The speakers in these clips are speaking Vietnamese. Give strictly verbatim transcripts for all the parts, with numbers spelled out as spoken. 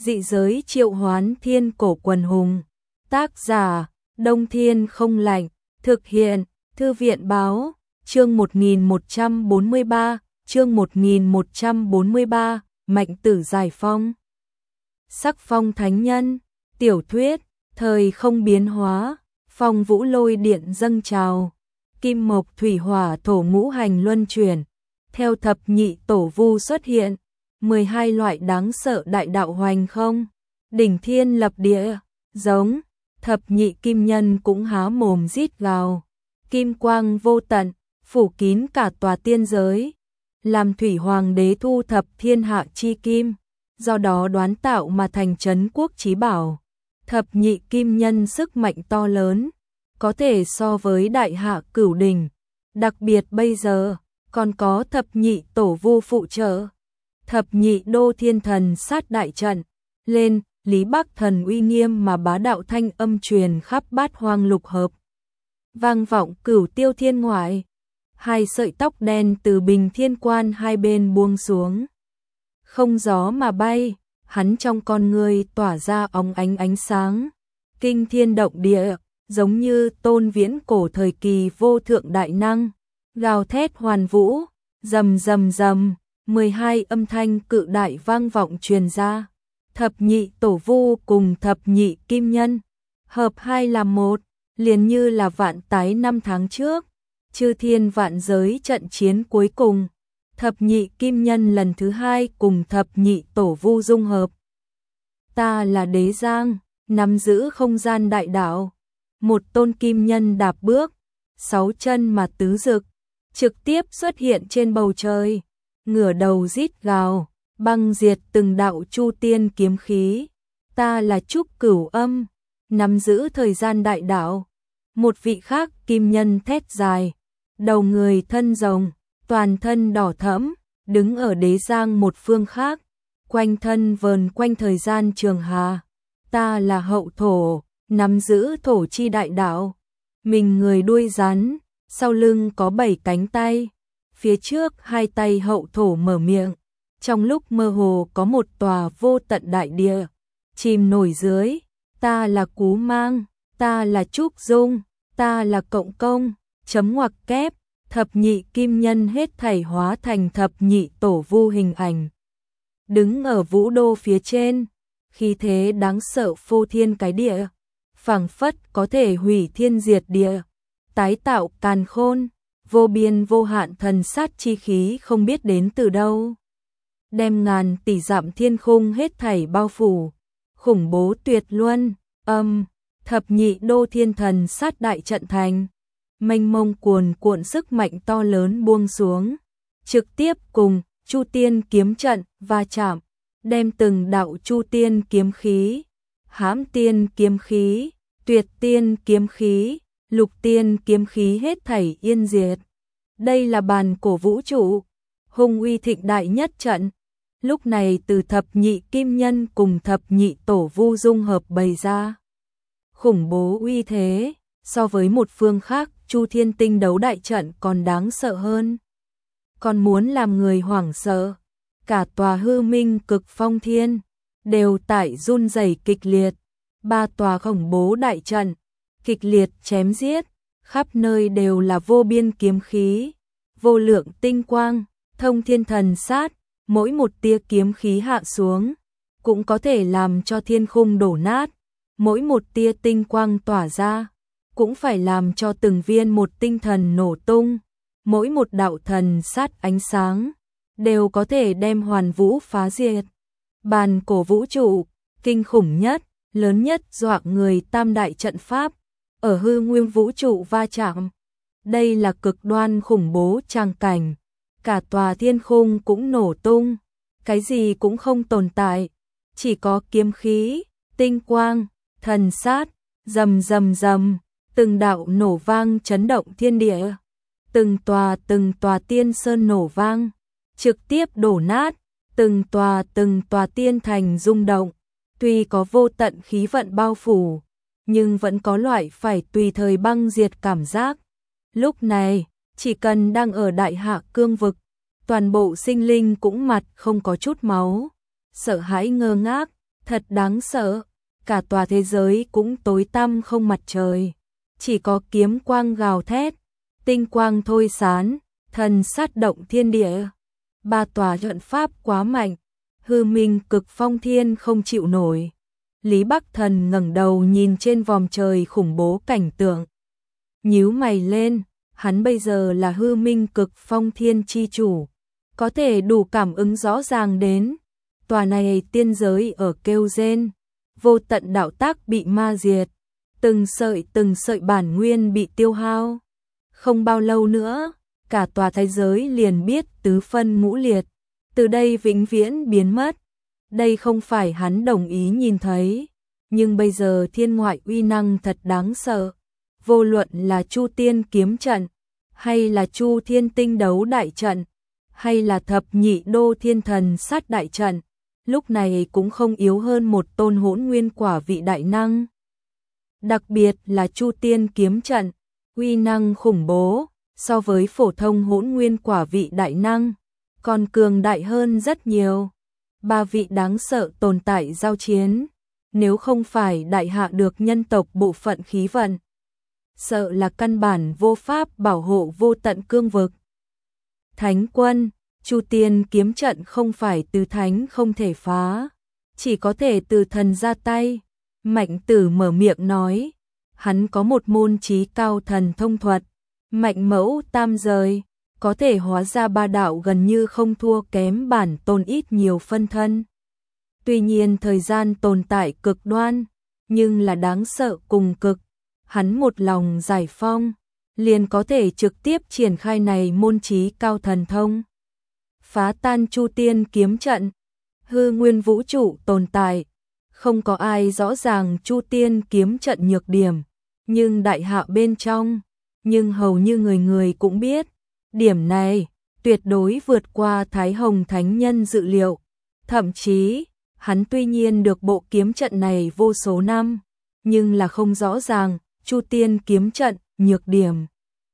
Dị giới triệu hoán thiên cổ quần hùng. Tác giả, Đông Thiên không lạnh. Thực hiện, Thư viện báo, chương một nghìn một trăm bốn mươi ba, chương một nghìn một trăm bốn mươi ba, Mạnh tử giải phong. Sắc phong thánh nhân, tiểu thuyết, thời không biến hóa, phong vũ lôi điện dâng trào, kim mộc thủy hỏa thổ ngũ hành luân chuyển, theo thập nhị tổ vu xuất hiện, mười hai loại đáng sợ đại đạo hoành không, đỉnh thiên lập địa, giống, thập nhị kim nhân cũng há mồm rít gào, kim quang vô tận, phủ kín cả tòa tiên giới, làm thủy hoàng đế thu thập thiên hạ chi kim, do đó đoán tạo mà thành trấn quốc chí bảo. Thập nhị kim nhân sức mạnh to lớn, có thể so với đại hạ cửu đỉnh, đặc biệt bây giờ còn có thập nhị tổ vu phụ trợ. Thập nhị đô thiên thần sát đại trận lên, Lý Bắc thần uy nghiêm mà bá đạo thanh âm truyền khắp bát hoang lục hợp. Vang vọng cửu tiêu thiên ngoại, hai sợi tóc đen từ bình thiên quan hai bên buông xuống. Không gió mà bay, hắn trong con người tỏa ra óng ánh ánh sáng, kinh thiên động địa, giống như tôn viễn cổ thời kỳ vô thượng đại năng, gào thét hoàn vũ, rầm rầm rầm, mười hai âm thanh cự đại vang vọng truyền ra. Thập nhị tổ vu cùng thập nhị kim nhân, hợp hai làm một, liền như là vạn tái năm tháng trước, chư thiên vạn giới trận chiến cuối cùng. Thập nhị kim nhân lần thứ hai cùng thập nhị tổ vu dung hợp. Ta là Đế Giang, nắm giữ không gian đại đạo. Một tôn kim nhân đạp bước, sáu chân mà tứ rực, trực tiếp xuất hiện trên bầu trời, ngửa đầu rít gào, băng diệt từng đạo chu tiên kiếm khí. Ta là Trúc Cửu Âm, nắm giữ thời gian đại đạo. Một vị khác kim nhân thét dài, đầu người thân rồng, toàn thân đỏ thẫm, đứng ở Đế Giang một phương khác, quanh thân vờn quanh thời gian trường hà. Ta là Hậu Thổ, nắm giữ thổ chi đại đạo. Mình người đuôi rắn, sau lưng có bảy cánh tay, phía trước hai tay Hậu Thổ mở miệng, trong lúc mơ hồ có một tòa vô tận đại địa chìm nổi dưới. Ta là Cú Mang, ta là Trúc Dung, ta là Cộng Công, chấm ngoặc kép. Thập nhị kim nhân hết thảy hóa thành thập nhị tổ vu hình ảnh, đứng ở vũ đô phía trên, khí thế đáng sợ phô thiên cái địa, phảng phất có thể hủy thiên diệt địa, tái tạo càn khôn, vô biên vô hạn thần sát chi khí không biết đến từ đâu, đem ngàn tỷ dặm thiên khung hết thảy bao phủ, khủng bố tuyệt luân. Âm, thập nhị đô thiên thần sát đại trận thành, mênh mông cuồn cuộn sức mạnh to lớn buông xuống, trực tiếp cùng Chu Tiên kiếm trận va chạm, đem từng đạo Chu Tiên kiếm khí, Hãm Tiên kiếm khí, Tuyệt Tiên kiếm khí, Lục Tiên kiếm khí hết thảy yên diệt. Đây là bàn cổ vũ trụ, hung uy thịnh đại nhất trận. Lúc này từ thập nhị kim nhân cùng thập nhị tổ vu dung hợp bày ra, khủng bố uy thế, so với một phương khác Chu Thiên Tinh đấu đại trận còn đáng sợ hơn, còn muốn làm người hoảng sợ. Cả tòa hư minh cực phong thiên đều tại run rẩy kịch liệt, ba tòa khủng bố đại trận kịch liệt chém giết, khắp nơi đều là vô biên kiếm khí, vô lượng tinh quang, thông thiên thần sát, mỗi một tia kiếm khí hạ xuống cũng có thể làm cho thiên khung đổ nát, mỗi một tia tinh quang tỏa ra cũng phải làm cho từng viên một tinh thần nổ tung, mỗi một đạo thần sát ánh sáng đều có thể đem hoàn vũ phá diệt. Bàn cổ vũ trụ, kinh khủng nhất, lớn nhất dọa người tam đại trận pháp, ở hư nguyên vũ trụ va chạm. Đây là cực đoan khủng bố tràng cảnh, cả tòa thiên khung cũng nổ tung, cái gì cũng không tồn tại, chỉ có kiếm khí, tinh quang, thần sát, rầm rầm rầm. Từng đạo nổ vang chấn động thiên địa, từng tòa từng tòa tiên sơn nổ vang, trực tiếp đổ nát, từng tòa từng tòa tiên thành rung động. Tuy có vô tận khí vận bao phủ, nhưng vẫn có loại phải tùy thời băng diệt cảm giác. Lúc này, chỉ cần đang ở đại hạ cương vực, toàn bộ sinh linh cũng mặt không có chút máu, sợ hãi ngơ ngác, Thật đáng sợ, cả tòa thế giới cũng tối tăm không mặt trời, chỉ có kiếm quang gào thét, tinh quang thôi sán, thần sát động thiên địa. Ba tòa trận pháp quá mạnh, hư minh cực phong thiên không chịu nổi. Lý Bắc Thần ngẩng đầu nhìn trên vòm trời khủng bố cảnh tượng. Nhíu mày lên, hắn bây giờ là hư minh cực phong thiên chi chủ, có thể đủ cảm ứng rõ ràng đến. Tòa này tiên giới ở kêu rên, vô tận đạo tác bị ma diệt, từng sợi từng sợi bản nguyên bị tiêu hao. Không bao lâu nữa, cả tòa thế giới liền biết tứ phân ngũ liệt, từ đây vĩnh viễn biến mất. Đây không phải hắn đồng ý nhìn thấy, nhưng bây giờ thiên ngoại uy năng thật đáng sợ. Vô luận là Chu Tiên kiếm trận, hay là Chu Thiên tinh đấu đại trận, hay là thập nhị đô thiên thần sát đại trận, lúc này cũng không yếu hơn một tôn hỗn nguyên quả vị đại năng. Đặc biệt là Chu Tiên kiếm trận, uy năng khủng bố, so với phổ thông hỗn nguyên quả vị đại năng, còn cường đại hơn rất nhiều. Ba vị đáng sợ tồn tại giao chiến, nếu không phải đại hạ được nhân tộc bộ phận khí vận, sợ là căn bản vô pháp bảo hộ vô tận cương vực. Thánh quân, Chu Tiên kiếm trận không phải từ thánh không thể phá, chỉ có thể từ thần ra tay. Mạnh Tử mở miệng nói, hắn có một môn trí cao thần thông thuật, mạnh mẫu tam rời, có thể hóa ra ba đạo gần như không thua kém bản tôn ít nhiều phân thân. Tuy nhiên thời gian tồn tại cực đoan, nhưng là đáng sợ cùng cực. Hắn một lòng giải phong, liền có thể trực tiếp triển khai này môn trí cao thần thông. Phá tan Chu Tiên kiếm trận, hư nguyên vũ trụ tồn tại, không có ai rõ ràng Chu Tiên kiếm trận nhược điểm, nhưng đại hạ bên trong, nhưng hầu như người người cũng biết, điểm này tuyệt đối vượt qua Thái Hồng Thánh Nhân dự liệu. Thậm chí, hắn tuy nhiên được bộ kiếm trận này vô số năm, nhưng là không rõ ràng Chu Tiên kiếm trận nhược điểm.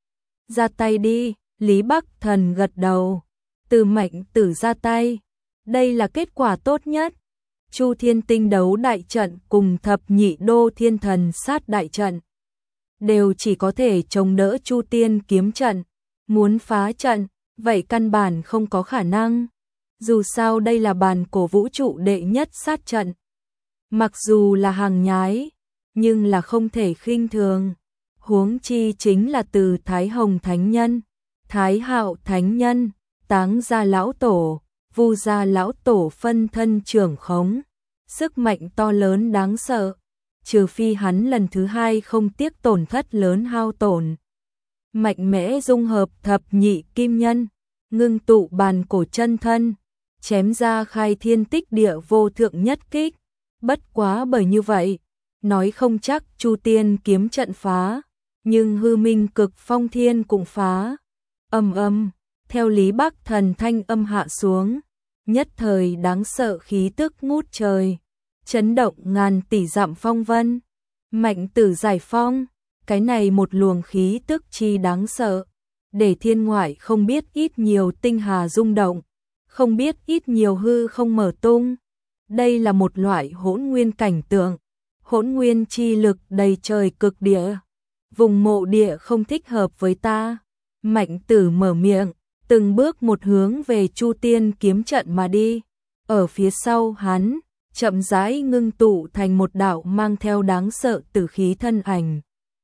Ra tay đi, Lý Bắc Thần gật đầu, từ Mạnh Tử ra tay, đây là kết quả tốt nhất. Chu Thiên tinh đấu đại trận cùng thập nhị đô thiên thần sát đại trận đều chỉ có thể chống đỡ Chu Tiên kiếm trận, muốn phá trận, vậy căn bản không có khả năng. Dù sao đây là bàn cổ vũ trụ đệ nhất sát trận, mặc dù là hàng nhái, nhưng là không thể khinh thường. Huống chi chính là từ Thái Hồng Thánh Nhân, Thái Hạo Thánh Nhân, Táng Gia Lão Tổ, Vu Gia Lão Tổ phân thân trưởng khống, sức mạnh to lớn đáng sợ, trừ phi hắn lần thứ hai không tiếc tổn thất lớn hao tổn. Mạnh mẽ dung hợp thập nhị kim nhân, ngưng tụ bàn cổ chân thân, chém ra khai thiên tích địa vô thượng nhất kích. Bất quá bởi như vậy, nói không chắc Chu Tiên kiếm trận phá, nhưng hư minh cực phong thiên cũng phá. Âm âm, theo Lý Bắc Thần thanh âm hạ xuống, nhất thời đáng sợ khí tức ngút trời, chấn động ngàn tỷ dặm phong vân. Mạnh Tử giải phong, cái này một luồng khí tức chi đáng sợ, để thiên ngoại không biết ít nhiều tinh hà rung động, không biết ít nhiều hư không mở tung. Đây là một loại hỗn nguyên cảnh tượng, hỗn nguyên chi lực đầy trời cực địa. Vùng mộ địa không thích hợp với ta. Mạnh Tử mở miệng, từng bước một hướng về Chu Tiên kiếm trận mà đi. Ở phía sau hắn, chậm rãi ngưng tụ thành một đạo mang theo đáng sợ tử khí thân ảnh.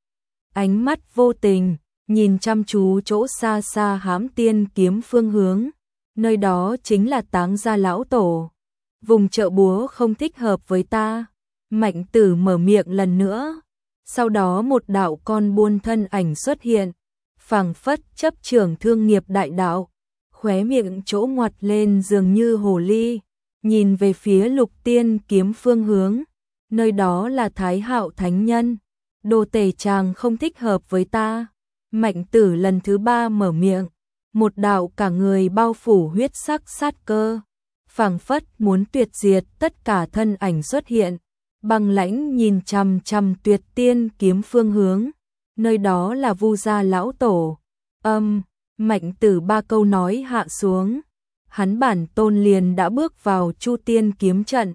Ánh mắt vô tình, nhìn chăm chú chỗ xa xa Hám Tiên kiếm phương hướng, nơi đó chính là Táng Gia Lão Tổ. Vùng chợ búa không thích hợp với ta. Mạnh Tử mở miệng lần nữa, sau đó một đạo con buôn thân ảnh xuất hiện, phảng phất chấp trưởng thương nghiệp đại đạo, khóe miệng chỗ ngoặt lên dường như hồ ly, nhìn về phía Lục Tiên kiếm phương hướng, nơi đó là Thái Hạo Thánh Nhân. Đồ tể chàng không thích hợp với ta. Mạnh Tử lần thứ ba mở miệng, một đạo cả người bao phủ huyết sắc sát cơ, phảng phất muốn tuyệt diệt tất cả thân ảnh xuất hiện, băng lãnh nhìn chằm chằm Tuyệt Tiên kiếm phương hướng, nơi đó là Vu Gia Lão Tổ. Âm, Mạnh Tử ba câu nói hạ xuống, hắn bản tôn liền đã bước vào Chu Tiên kiếm trận,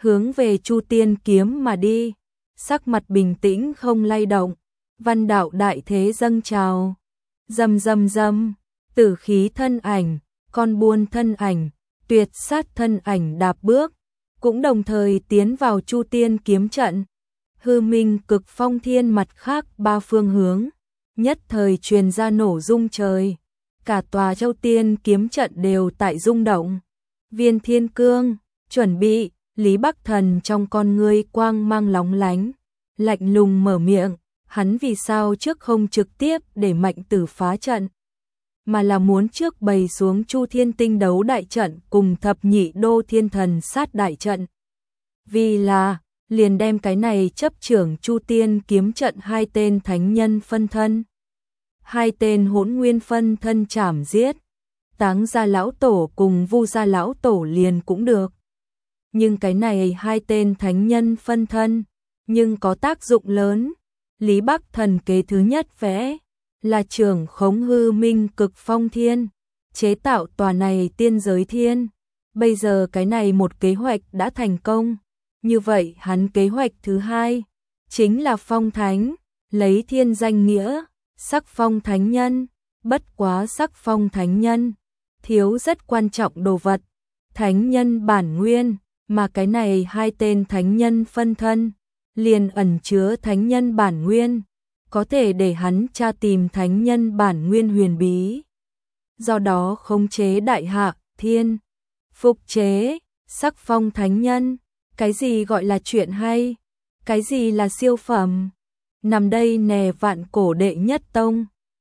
hướng về Chu Tiên kiếm mà đi, sắc mặt bình tĩnh không lay động, văn đạo đại thế dâng trào. Rầm rầm rầm, tử khí thân ảnh, con buôn thân ảnh, tuyệt sát thân ảnh đạp bước, cũng đồng thời tiến vào Chu Tiên kiếm trận. Hư Minh Cực Phong Thiên mặt khác ba phương hướng, nhất thời truyền ra nổ rung trời, cả tòa Châu Tiên kiếm trận đều tại rung động. Viên Thiên Cương, chuẩn bị, Lý Bắc Thần trong con ngươi quang mang lóng lánh, lạnh lùng mở miệng, hắn vì sao trước không trực tiếp để Mạnh Tử phá trận, mà là muốn trước bày xuống Chu Thiên Tinh đấu đại trận cùng thập nhị đô thiên thần sát đại trận. Vì là, liền đem cái này chấp trưởng Chu Tiên kiếm trận hai tên thánh nhân phân thân. Hai tên hỗn nguyên phân thân chảm giết, Táng Gia lão tổ cùng Vu Gia lão tổ liền cũng được. Nhưng cái này hai tên thánh nhân phân thân, nhưng có tác dụng lớn. Lý Bắc Thần kế thứ nhất vẽ là trưởng khống Hư Minh Cực Phong Thiên, chế tạo tòa này tiên giới thiên. Bây giờ cái này một kế hoạch đã thành công, như vậy hắn kế hoạch thứ hai chính là phong thánh, lấy thiên danh nghĩa, sắc phong thánh nhân, bất quá sắc phong thánh nhân, thiếu rất quan trọng đồ vật, thánh nhân bản nguyên, mà cái này hai tên thánh nhân phân thân, liền ẩn chứa thánh nhân bản nguyên, có thể để hắn tra tìm thánh nhân bản nguyên huyền bí. Do đó khống chế đại hạ, thiên, phục chế, sắc phong thánh nhân, cái gì gọi là chuyện hay, cái gì là siêu phẩm. Nằm đây nè vạn cổ đệ nhất tông,